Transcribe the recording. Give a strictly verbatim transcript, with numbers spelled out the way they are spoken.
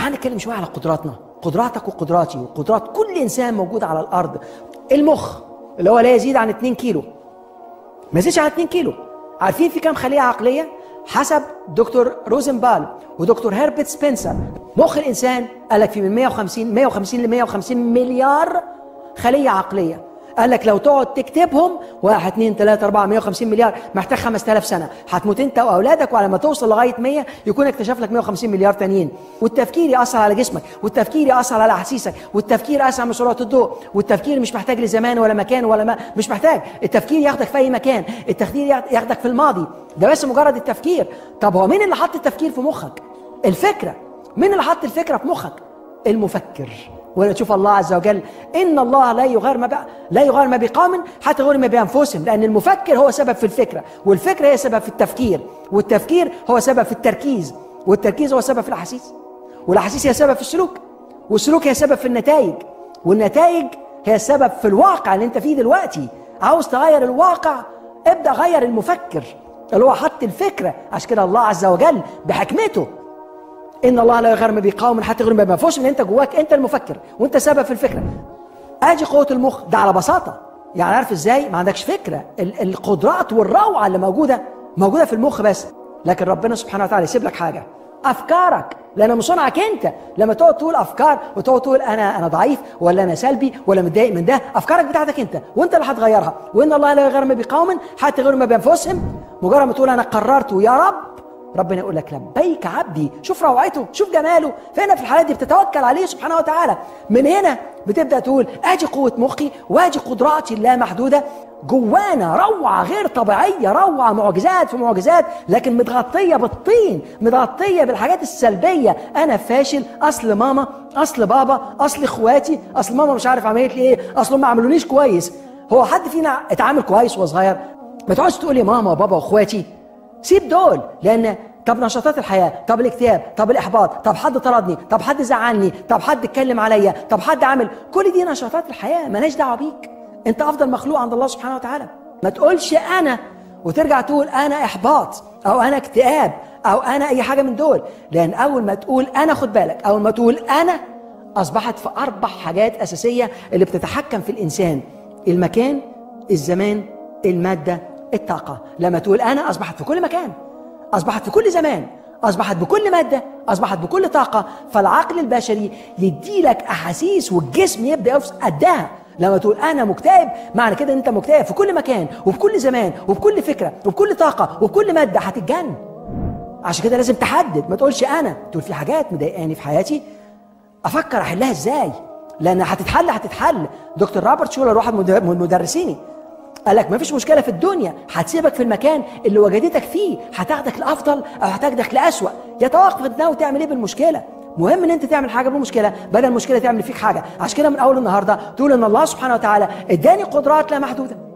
تعال نتكلم شويه على قدراتنا، قدراتك وقدراتي وقدرات كل انسان موجود على الارض. المخ اللي هو لا يزيد عن اتنين كيلو، ما يزيدش عن اتنين كيلو. عارفين في كام خليه عقليه؟ حسب دكتور روزنبال ودكتور هيربرت سبنسر، مخ الانسان قال لك في من مية وخمسين مية وخمسين ل مية وخمسين مليار خليه عقليه. قال لك لو تقعد تكتبهم واحد اتنين تلاتة اربعة مية وخمسين مليار محتاج خمسة آلاف سنه، هتموت انت واولادك، وعلى ما توصل لغايه مية يكون اكتشف لك مية وخمسين مليار تانيين. والتفكير ياثر على جسمك، والتفكير ياثر على احاسيسك، والتفكير اسرع من سرعه الضوء، والتفكير مش محتاج لزمان ولا مكان ولا ما مش محتاج، التفكير ياخدك في اي مكان، التفكير ياخدك في الماضي، ده بس مجرد التفكير. طب هو مين اللي حط التفكير في مخك؟ الفكره. مين اللي حط الفكره في مخك؟ المفكر. ولا تشوف الله عز وجل ان الله لا يغير ما لا يغير ما بقوم حتى يغيروا ما بانفسهم، لان المفكر هو سبب في الفكره، والفكره هي سبب في التفكير، والتفكير هو سبب في التركيز، والتركيز هو سبب في الاحاسيس، والاحاسيس هي سبب في السلوك، والسلوك هي سبب في النتائج، والنتائج هي السبب في الواقع اللي انت فيه دلوقتي. عاوز تغير الواقع؟ ابدا غير المفكر اللي هو حط الفكره. عشان كده الله عز وجل بحكمته ان الله لا يغير ما بقوم حتى يغيروا ما بانفسهم، ان انت جواك انت المفكر وانت سبب في الفكره. ادي قوه المخ، ده على بساطه. يعني عارف ازاي؟ ما عندكش فكره. القدرات والروعه اللي موجوده موجوده في المخ بس، لكن ربنا سبحانه وتعالى يسيب لك حاجه، افكارك، لان من صنعك انت. لما تقعد تقول افكار وتقعد تقول انا انا ضعيف ولا انا سلبي ولا متضايق من ده، افكارك بتاعتك انت وانت اللي هتغيرها. وان الله لا يغير ما بقوم حتى يغيروا ما بانفسهم، مجرد ما تقول انا قررت يا رب، ربنا يقول لك لبيك عبدي. شوف روعته، شوف جماله. فهنا في الحالات دي بتتوكل عليه سبحانه وتعالى. من هنا بتبدا تقول ادي قوه مخي وادي قدراتي اللامحدوده. جوانا روعه غير طبيعيه، روعه معجزات في معجزات، لكن متغطيه بالطين، متغطيه بالحاجات السلبيه. انا فاشل، اصل ماما، اصل بابا، اصل اخواتي، اصل ماما مش عارف عملت لي ايه، اصل ما عملونيش كويس. هو حد فينا اتعامل كويس وهو صغير؟ ما تقعدش تقول لي ماما وبابا واخواتي، سيب دول. لان طب نشاطات الحياه، طب الاكتئاب، طب الاحباط، طب حد طردني، طب حد زعلني، طب حد اتكلم عليا، طب حد عمل، كل دي نشاطات الحياه مالهاش دعوه بيك. انت افضل مخلوق عند الله سبحانه وتعالى. ما تقولش انا وترجع تقول انا احباط او انا اكتئاب او انا اي حاجه من دول، لان اول ما تقول انا، خد بالك، اول ما تقول انا اصبحت في اربع حاجات اساسيه اللي بتتحكم في الانسان: المكان، الزمان، الماده، الطاقه. لما تقول انا اصبحت في كل مكان، اصبحت في كل زمان، اصبحت بكل ماده، اصبحت بكل طاقه. فالعقل البشري يديلك احاسيس والجسم يبدا يفصل قدها. لما تقول انا مكتئب، معنى كده ان انت مكتئب في كل مكان وبكل زمان وبكل فكره وبكل طاقه وبكل ماده، هتتجن. عشان كده لازم تحدد، ما تقولش انا، تقول في حاجات مضايقاني في حياتي افكر احلها ازاي، لان هتتحل هتتحل. دكتور روبرت شولر واحد من مدرسيني قال لك ما فيش مشكله في الدنيا هتسيبك في المكان اللي وجدتك فيه، هتاخدك لافضل او هتاخدك لاسوأ، يتوقف انت ناوي تعمل ايه بالمشكله. مهم ان انت تعمل حاجه بالمشكله بدل المشكله تعمل فيك حاجه. عشان كده من اول النهارده تقول ان الله سبحانه وتعالى اداني قدرات لا محدوده.